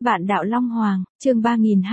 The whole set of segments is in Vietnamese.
Vạn đạo Long Hoàng, chương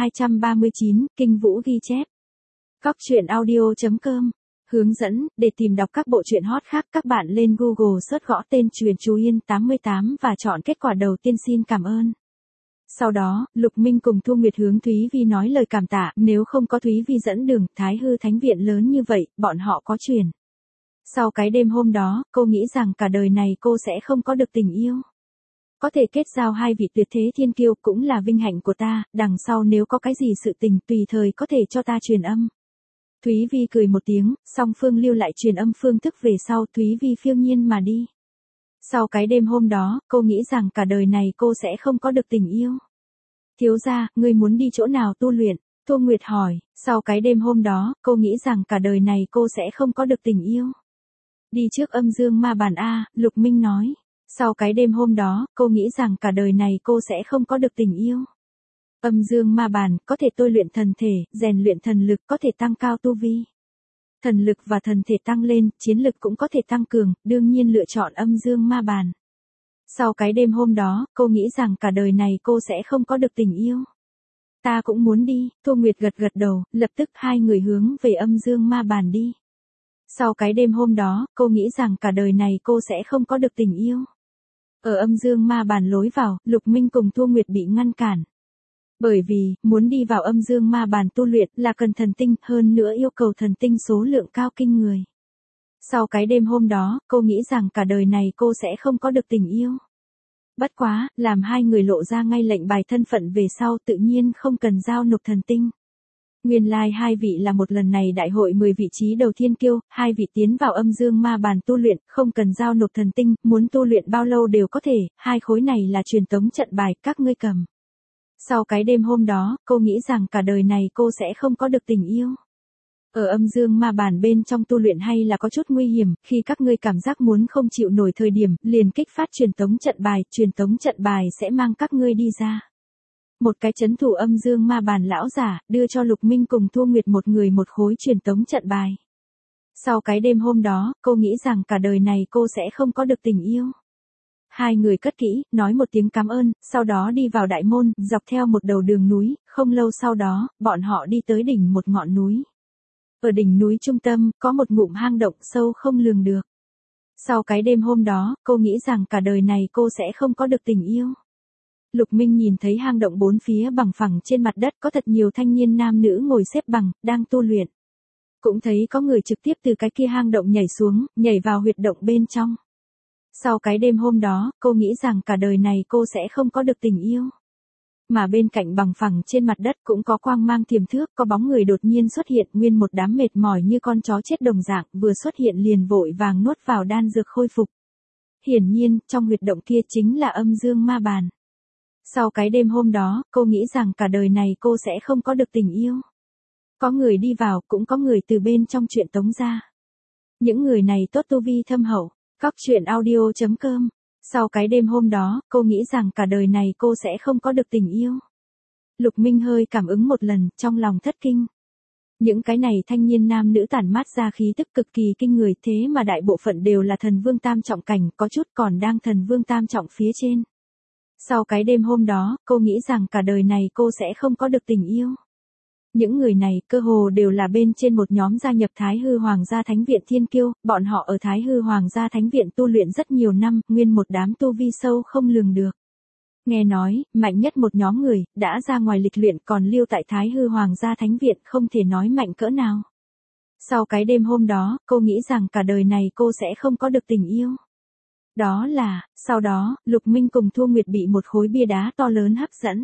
3239, Kinh Vũ ghi chép. Góc truyện audio.com. Hướng dẫn, để tìm đọc các bộ truyện hot khác các bạn lên Google search gõ tên truyện Chú Yên 88 và chọn kết quả đầu tiên xin cảm ơn. Sau đó, Lục Minh cùng Thu Nguyệt hướng Thúy Vi nói lời cảm tạ, nếu không có Thúy Vi dẫn đường, Thái Hư Thánh Viện lớn như vậy, bọn họ có truyền. Sau cái đêm hôm đó, cô nghĩ rằng cả đời này cô sẽ không có được tình yêu. Có thể kết giao hai vị tuyệt thế thiên kiêu cũng là vinh hạnh của ta, đằng sau nếu có cái gì sự tình tùy thời có thể cho ta truyền âm. Thúy Vi cười một tiếng, song phương lưu lại truyền âm phương thức về sau Thúy Vi phiêu nhiên mà đi. Sau cái đêm hôm đó, cô nghĩ rằng cả đời này cô sẽ không có được tình yêu. Thiếu gia, ngươi muốn đi chỗ nào tu luyện? Thu Nguyệt hỏi, sau cái đêm hôm đó, cô nghĩ rằng cả đời này cô sẽ không có được tình yêu. Đi trước âm dương ma bàn A, Lục Minh nói. Sau cái đêm hôm đó, cô nghĩ rằng cả đời này cô sẽ không có được tình yêu. Âm dương ma bàn có thể tôi luyện thần thể, rèn luyện thần lực có thể tăng cao tu vi. Thần lực và thần thể tăng lên, chiến lực cũng có thể tăng cường, đương nhiên lựa chọn âm dương ma bàn. Sau cái đêm hôm đó, cô nghĩ rằng cả đời này cô sẽ không có được tình yêu. Ta cũng muốn đi, Thu Nguyệt gật gật đầu, lập tức hai người hướng về âm dương ma bàn đi. Sau cái đêm hôm đó, cô nghĩ rằng cả đời này cô sẽ không có được tình yêu. Ở âm dương ma bàn lối vào, Lục Minh cùng Thu Nguyệt bị ngăn cản. Bởi vì, muốn đi vào âm dương ma bàn tu luyện là cần thần tinh, hơn nữa yêu cầu thần tinh số lượng cao kinh người. Sau cái đêm hôm đó, cô nghĩ rằng cả đời này cô sẽ không có được tình yêu. Bất quá, làm hai người lộ ra ngay lệnh bài thân phận về sau tự nhiên không cần giao nộp thần tinh. Nguyên lai hai vị là một lần này đại hội 10 vị trí đầu thiên kiêu, hai vị tiến vào âm dương ma bàn tu luyện, không cần giao nộp thần tinh, muốn tu luyện bao lâu đều có thể, hai khối này là truyền tống trận bài, các ngươi cầm. Sau cái đêm hôm đó, cô nghĩ rằng cả đời này cô sẽ không có được tình yêu. Ở âm dương ma bàn bên trong tu luyện hay là có chút nguy hiểm, khi các ngươi cảm giác muốn không chịu nổi thời điểm, liền kích phát truyền tống trận bài sẽ mang các ngươi đi ra. Một cái chấn thủ âm dương ma bàn lão giả, đưa cho Lục Minh cùng Thu Nguyệt một người một khối truyền tống trận bài. Sau cái đêm hôm đó, cô nghĩ rằng cả đời này cô sẽ không có được tình yêu. Hai người cất kỹ, nói một tiếng cảm ơn, sau đó đi vào đại môn, dọc theo một đầu đường núi, không lâu sau đó, bọn họ đi tới đỉnh một ngọn núi. Ở đỉnh núi trung tâm, có một ngụm hang động sâu không lường được. Sau cái đêm hôm đó, cô nghĩ rằng cả đời này cô sẽ không có được tình yêu. Lục Minh nhìn thấy hang động bốn phía bằng phẳng trên mặt đất có thật nhiều thanh niên nam nữ ngồi xếp bằng, đang tu luyện. Cũng thấy có người trực tiếp từ cái kia hang động nhảy xuống, nhảy vào huyệt động bên trong. Sau cái đêm hôm đó, cô nghĩ rằng cả đời này cô sẽ không có được tình yêu. Mà bên cạnh bằng phẳng trên mặt đất cũng có quang mang thiềm thước, có bóng người đột nhiên xuất hiện, nguyên một đám mệt mỏi như con chó chết đồng dạng, vừa xuất hiện liền vội vàng nuốt vào đan dược khôi phục. Hiển nhiên, trong huyệt động kia chính là âm dương ma bàn. Sau cái đêm hôm đó, cô nghĩ rằng cả đời này cô sẽ không có được tình yêu. Có người đi vào, cũng có người từ bên trong chuyện tống ra. Những người này tốt tu vi thâm hậu. Góc truyện audio.com. Sau cái đêm hôm đó, cô nghĩ rằng cả đời này cô sẽ không có được tình yêu. Lục Minh hơi cảm ứng một lần, trong lòng thất kinh. Những cái này thanh niên nam nữ tản mát ra khí tức cực kỳ kinh người, thế mà đại bộ phận đều là thần vương tam trọng cảnh, có chút còn đang thần vương tam trọng phía trên. Sau cái đêm hôm đó, cô nghĩ rằng cả đời này cô sẽ không có được tình yêu. Những người này, cơ hồ đều là bên trên một nhóm gia nhập Thái Hư Hoàng gia Thánh Viện Thiên Kiêu, bọn họ ở Thái Hư Hoàng gia Thánh Viện tu luyện rất nhiều năm, nguyên một đám tu vi sâu không lường được. Nghe nói, mạnh nhất một nhóm người, đã ra ngoài lịch luyện còn lưu tại Thái Hư Hoàng gia Thánh Viện không thể nói mạnh cỡ nào. Sau cái đêm hôm đó, cô nghĩ rằng cả đời này cô sẽ không có được tình yêu. Đó là, sau đó, Lục Minh cùng Thu Nguyệt bị một khối bia đá to lớn hấp dẫn.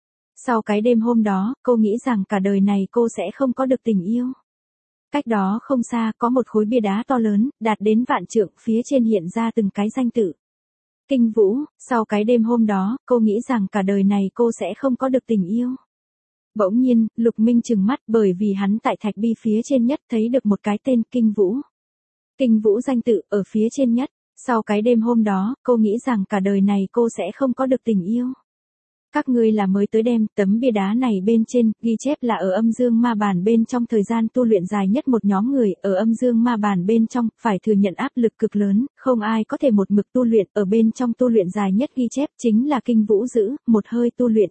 Sau cái đêm hôm đó, cô nghĩ rằng cả đời này cô sẽ không có được tình yêu. Cách đó không xa có một khối bia đá to lớn, đạt đến vạn trượng, phía trên hiện ra từng cái danh tự. Kinh Vũ, sau cái đêm hôm đó, cô nghĩ rằng cả đời này cô sẽ không có được tình yêu. Bỗng nhiên, Lục Minh trừng mắt bởi vì hắn tại thạch bi phía trên nhất thấy được một cái tên Kinh Vũ. Kinh Vũ danh tự ở phía trên nhất. Sau cái đêm hôm đó, cô nghĩ rằng cả đời này cô sẽ không có được tình yêu. Các ngươi là mới tới đem tấm bia đá này bên trên, ghi chép là ở âm dương ma bản bên trong thời gian tu luyện dài nhất một nhóm người, ở âm dương ma bản bên trong, phải thừa nhận áp lực cực lớn, không ai có thể một mực tu luyện, ở bên trong tu luyện dài nhất ghi chép chính là kinh vũ dữ, một hơi tu luyện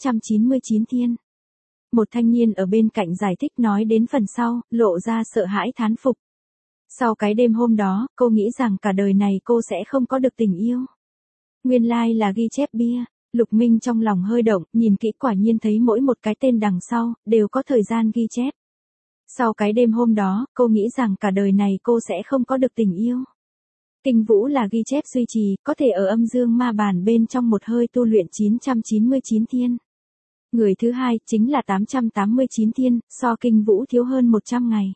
999 thiên. Một thanh niên ở bên cạnh giải thích nói đến phần sau, lộ ra sợ hãi thán phục. Sau cái đêm hôm đó, cô nghĩ rằng cả đời này cô sẽ không có được tình yêu. Nguyên lai là ghi chép bia. Lục Minh trong lòng hơi động, nhìn kỹ quả nhiên thấy mỗi một cái tên đằng sau, đều có thời gian ghi chép. Sau cái đêm hôm đó, cô nghĩ rằng cả đời này cô sẽ không có được tình yêu. Kinh vũ là ghi chép duy trì, có thể ở âm dương ma bản bên trong một hơi tu luyện 999 thiên. Người thứ hai chính là 889 thiên, so kinh vũ thiếu hơn 100 ngày.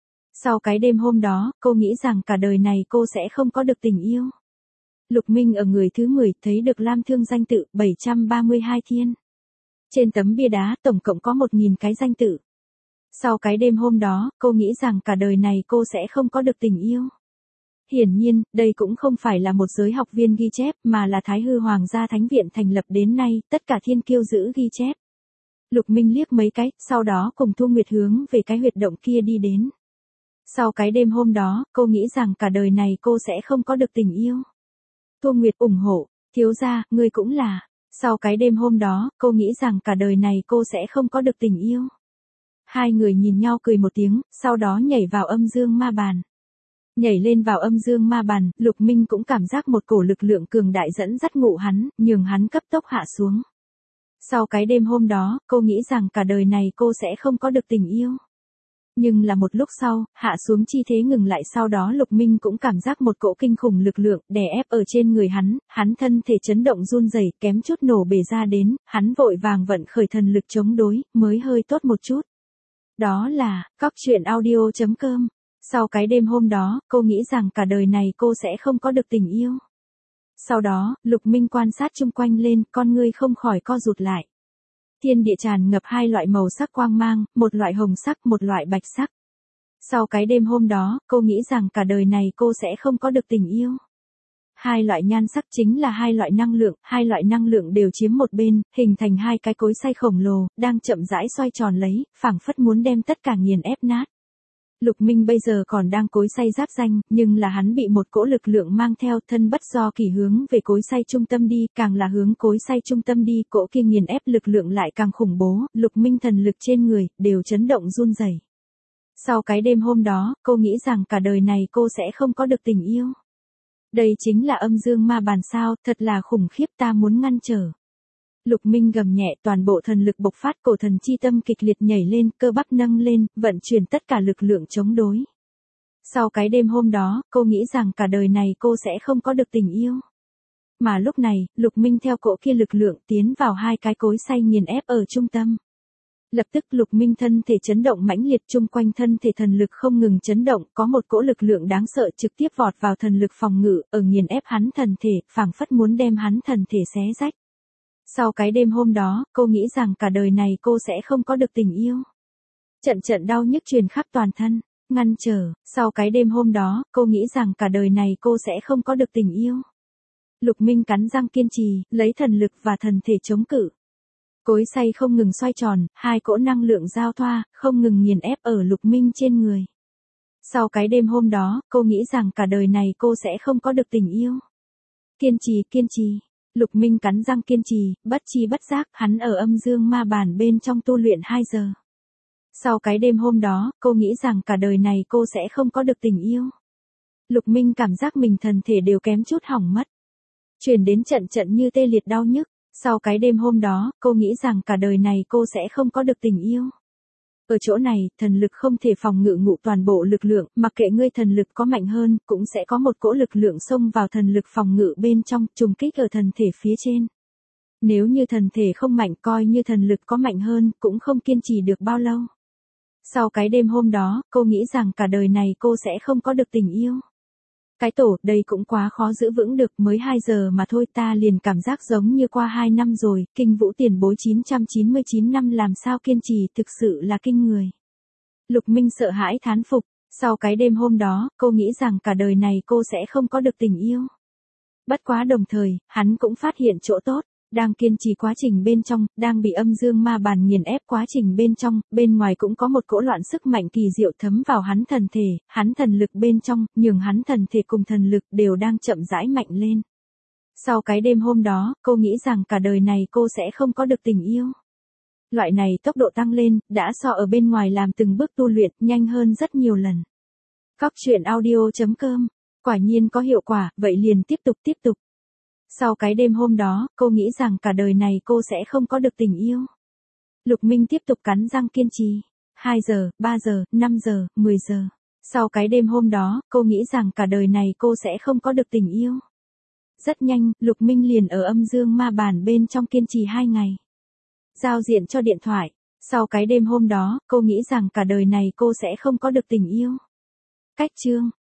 Sau cái đêm hôm đó, cô nghĩ rằng cả đời này cô sẽ không có được tình yêu. Lục Minh ở người thứ 10 thấy được Lam Thương danh tự 732 thiên. Trên tấm bia đá tổng cộng có 1000 cái danh tự. Sau cái đêm hôm đó, cô nghĩ rằng cả đời này cô sẽ không có được tình yêu. Hiển nhiên, đây cũng không phải là một giới học viên ghi chép mà là Thái Hư Hoàng gia Thánh viện thành lập đến nay, tất cả thiên kiêu giữ ghi chép. Lục Minh liếc mấy cái, sau đó cùng Thu Nguyệt hướng về cái huyệt động kia đi đến. Sau cái đêm hôm đó, cô nghĩ rằng cả đời này cô sẽ không có được tình yêu. Thu Nguyệt ủng hộ, thiếu gia, ngươi cũng là. Sau cái đêm hôm đó, cô nghĩ rằng cả đời này cô sẽ không có được tình yêu. Hai người nhìn nhau cười một tiếng, sau đó nhảy vào âm dương ma bàn. Nhảy lên vào âm dương ma bàn, Lục Minh cũng cảm giác một cổ lực lượng cường đại dẫn dắt ngụ hắn, nhường hắn cấp tốc hạ xuống. Sau cái đêm hôm đó, cô nghĩ rằng cả đời này cô sẽ không có được tình yêu. Nhưng là một lúc sau, hạ xuống chi thế ngừng lại, sau đó Lục Minh cũng cảm giác một cỗ kinh khủng lực lượng đè ép ở trên người hắn thân thể chấn động run rẩy, kém chút nổ bể ra đến, hắn vội vàng vận khởi thần lực chống đối, mới hơi tốt một chút. Đó là, coctruyện.audio.com. Sau cái đêm hôm đó, cô nghĩ rằng cả đời này cô sẽ không có được tình yêu. Sau đó, Lục Minh quan sát chung quanh lên, con ngươi không khỏi co rụt lại. Thiên địa tràn ngập hai loại màu sắc quang mang, một loại hồng sắc, một loại bạch sắc. Sau cái đêm hôm đó, cô nghĩ rằng cả đời này cô sẽ không có được tình yêu. Hai loại nhan sắc chính là hai loại năng lượng đều chiếm một bên, hình thành hai cái cối xay khổng lồ, đang chậm rãi xoay tròn lấy, phảng phất muốn đem tất cả nghiền ép nát. Lục Minh bây giờ còn đang cối xay giáp danh, nhưng là hắn bị một cỗ lực lượng mang theo, thân bất do kỳ hướng về cối xay trung tâm đi, càng là hướng cối xay trung tâm đi, cỗ kia nghiền ép lực lượng lại càng khủng bố, Lục Minh thần lực trên người, đều chấn động run rẩy. Sau cái đêm hôm đó, cô nghĩ rằng cả đời này cô sẽ không có được tình yêu. Đây chính là âm dương ma bàn sao, thật là khủng khiếp, ta muốn ngăn trở. Lục Minh gầm nhẹ, toàn bộ thần lực bộc phát, cổ thần chi tâm kịch liệt nhảy lên, cơ bắp nâng lên, vận chuyển tất cả lực lượng chống đối. Sau cái đêm hôm đó, cô nghĩ rằng cả đời này cô sẽ không có được tình yêu. Mà lúc này, Lục Minh theo cỗ kia lực lượng tiến vào hai cái cối xay nghiền ép ở trung tâm. Lập tức Lục Minh thân thể chấn động mãnh liệt, chung quanh thân thể thần lực không ngừng chấn động, có một cỗ lực lượng đáng sợ trực tiếp vọt vào thần lực phòng ngự, ở nghiền ép hắn thần thể, phảng phất muốn đem hắn thần thể xé rách. Sau cái đêm hôm đó, cô nghĩ rằng cả đời này cô sẽ không có được tình yêu. Trận trận đau nhức truyền khắp toàn thân, ngăn trở, sau cái đêm hôm đó, cô nghĩ rằng cả đời này cô sẽ không có được tình yêu. Lục Minh cắn răng kiên trì, lấy thần lực và thần thể chống cự. Cối xay không ngừng xoay tròn, hai cỗ năng lượng giao thoa, không ngừng nghiền ép ở Lục Minh trên người. Sau cái đêm hôm đó, cô nghĩ rằng cả đời này cô sẽ không có được tình yêu. Kiên trì. Lục Minh cắn răng kiên trì, bất chi bất giác, hắn ở âm dương ma bản bên trong tu luyện 2 giờ. Sau cái đêm hôm đó, cô nghĩ rằng cả đời này cô sẽ không có được tình yêu. Lục Minh cảm giác mình thần thể đều kém chút hỏng mất. Truyền đến trận trận như tê liệt đau nhức. Sau cái đêm hôm đó, cô nghĩ rằng cả đời này cô sẽ không có được tình yêu. Ở chỗ này, thần lực không thể phòng ngự ngụ toàn bộ lực lượng, mặc kệ ngươi thần lực có mạnh hơn, cũng sẽ có một cỗ lực lượng xông vào thần lực phòng ngự bên trong, trùng kích ở thần thể phía trên. Nếu như thần thể không mạnh, coi như thần lực có mạnh hơn, cũng không kiên trì được bao lâu. Sau cái đêm hôm đó, cô nghĩ rằng cả đời này cô sẽ không có được tình yêu. Cái tổ, đây cũng quá khó giữ vững được, mới 2 giờ mà thôi, ta liền cảm giác giống như qua 2 năm rồi, kinh vũ tiền bối 999 năm làm sao kiên trì, thực sự là kinh người. Lục Minh sợ hãi thán phục, sau cái đêm hôm đó, cô nghĩ rằng cả đời này cô sẽ không có được tình yêu. Bất quá đồng thời, hắn cũng phát hiện chỗ tốt, Đang kiên trì quá trình bên trong, đang bị âm dương ma bàn nghiền ép quá trình bên trong, bên ngoài cũng có một cỗ loạn sức mạnh kỳ diệu thấm vào hắn thần thể, hắn thần lực bên trong, nhường hắn thần thể cùng thần lực đều đang chậm rãi mạnh lên. Sau cái đêm hôm đó, cô nghĩ rằng cả đời này cô sẽ không có được tình yêu. Loại này tốc độ tăng lên, đã so ở bên ngoài làm từng bước tu luyện, nhanh hơn rất nhiều lần. Cóc truyện audio.com. Quả nhiên có hiệu quả, vậy liền tiếp tục. Sau cái đêm hôm đó, cô nghĩ rằng cả đời này cô sẽ không có được tình yêu. Lục Minh tiếp tục cắn răng kiên trì. 2 giờ, 3 giờ, 5 giờ, 10 giờ. Sau cái đêm hôm đó, cô nghĩ rằng cả đời này cô sẽ không có được tình yêu. Rất nhanh, Lục Minh liền ở âm dương ma bàn bên trong kiên trì 2 ngày. Giao diện cho điện thoại. Sau cái đêm hôm đó, cô nghĩ rằng cả đời này cô sẽ không có được tình yêu. Cách chương.